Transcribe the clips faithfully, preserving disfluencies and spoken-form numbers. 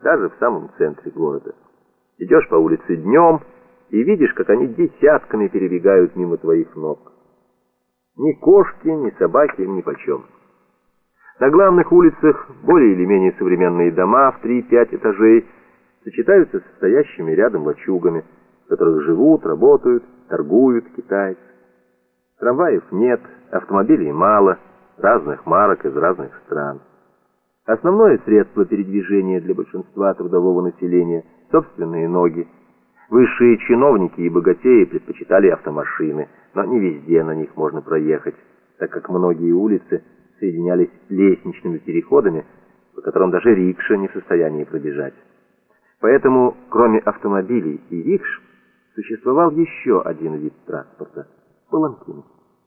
даже в самом центре города. Идешь по улице днем и видишь, как они десятками перебегают мимо твоих ног. Ни кошки, ни собаки им нипочем. На главных улицах более или менее современные дома в три-пять этажей сочетаются с стоящими рядом лачугами, в которых живут, работают, торгуют китайцы. Трамваев нет, автомобилей мало, разных марок из разных стран. Основное средство передвижения для большинства трудового населения – собственные ноги. Высшие чиновники и богатеи предпочитали автомашины, но не везде на них можно проехать, так как многие улицы соединялись лестничными переходами, по которым даже рикша не в состоянии пробежать. Поэтому, кроме автомобилей и рикш, существовал еще один вид транспорта – паланкин.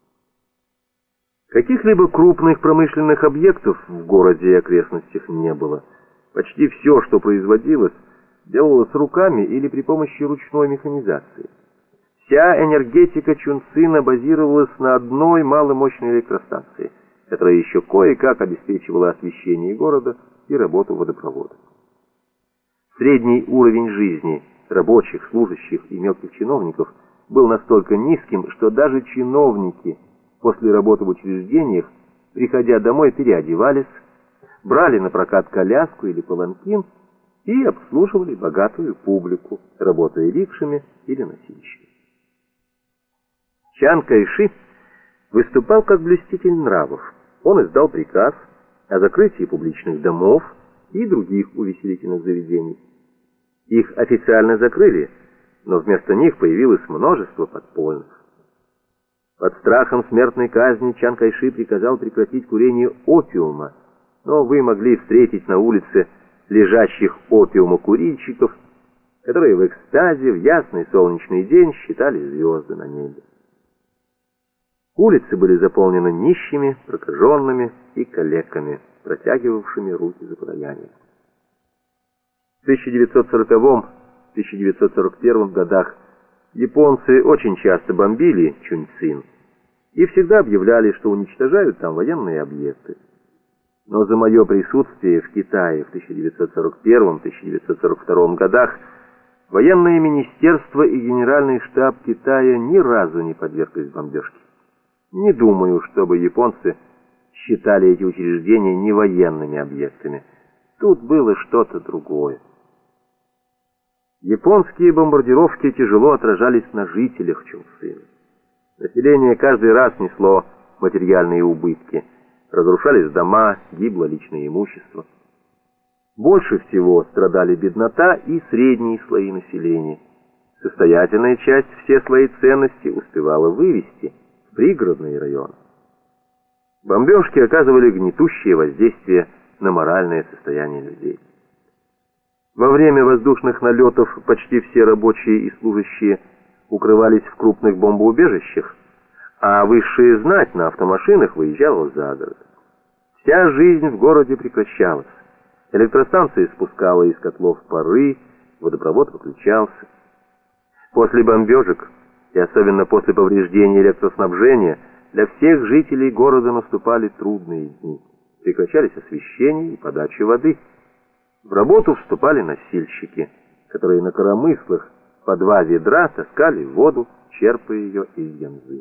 Каких-либо крупных промышленных объектов в городе и окрестностях не было. Почти все, что производилось, делалось руками или при помощи ручной механизации. Вся энергетика Чунцина базировалась на одной маломощной электростанции, которая еще кое-как обеспечивала освещение города и работу водопровода. Средний уровень жизни рабочих, служащих и мелких чиновников был настолько низким, что даже чиновники после работы в учреждениях, приходя домой, переодевались, брали на прокат коляску или паланкин и обслуживали богатую публику, работая рикшами или носильщиками. Чан Кайши выступал как блюститель нравов. Он издал приказ о закрытии публичных домов и других увеселительных заведений. Их официально закрыли, но вместо них появилось множество подпольных. Под страхом смертной казни Чан Кайши приказал прекратить курение опиума, но вы могли встретить на улице лежащих опиумокурильщиков, которые в экстазе в ясный солнечный день считали звезды на небе. Улицы были заполнены нищими, прокаженными и калеками, протягивавшими руки за подаянием. В тысяча девятьсот сороковом — тысяча девятьсот сорок первом годах японцы очень часто бомбили Чунцин и всегда объявляли, что уничтожают там военные объекты. Но за мое присутствие в Китае в тысяча девятьсот сорок первом — тысяча девятьсот сорок втором годах военное министерство и генеральный штаб Китая ни разу не подверглись бомбежке. Не думаю, чтобы японцы считали эти учреждения не военными объектами. Тут было что-то другое. Японские бомбардировки тяжело отражались на жителях Чунцина. Население каждый раз несло материальные убытки. Разрушались дома, гибло личное имущество. Больше всего страдали беднота и средние слои населения. Состоятельная часть все свои ценности успевала вывести в пригородные районы. Бомбежки оказывали гнетущее воздействие на моральное состояние людей. Во время воздушных налетов почти все рабочие и служащие укрывались в крупных бомбоубежищах, а высшая знать на автомашинах выезжала за город. Вся жизнь в городе прекращалась. Электростанция спускала из котлов пары, водопровод выключался. После бомбежек, и особенно после повреждения электроснабжения, для всех жителей города наступали трудные дни. Прекращались освещение и подача воды. В работу вступали носильщики, которые на коромыслах по два ведра таскали воду, черпая ее из Янзы.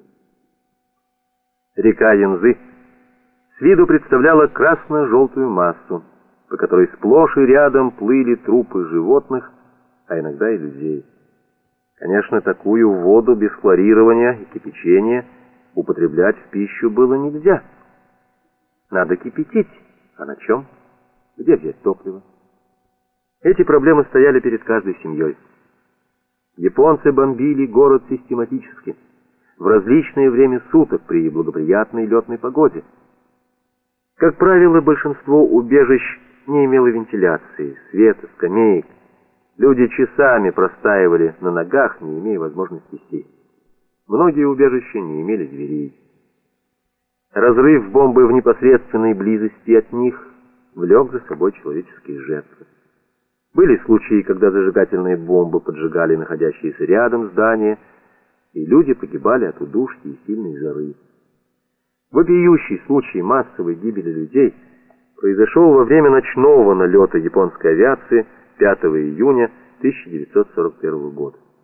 Река Янзы с виду представляла красно-желтую массу, по которой сплошь и рядом плыли трупы животных, а иногда и людей. Конечно, такую воду без хлорирования и кипячения употреблять в пищу было нельзя. Надо кипятить. А на чем? Где взять топливо? Эти проблемы стояли перед каждой семьей. Японцы бомбили город систематически, в различное время суток при благоприятной летной погоде. Как правило, большинство убежищ не имело вентиляции, света, скамеек. Люди часами простаивали на ногах, не имея возможности сесть. Многие убежища не имели дверей. Разрыв бомбы в непосредственной близости от них влек за собой человеческие жертвы. Были случаи, когда зажигательные бомбы поджигали находящиеся рядом здания, и люди погибали от удушья и сильной жары. Вопиющий случай массовой гибели людей произошел во время ночного налета японской авиации пятого июня тысяча девятьсот сорок первого года.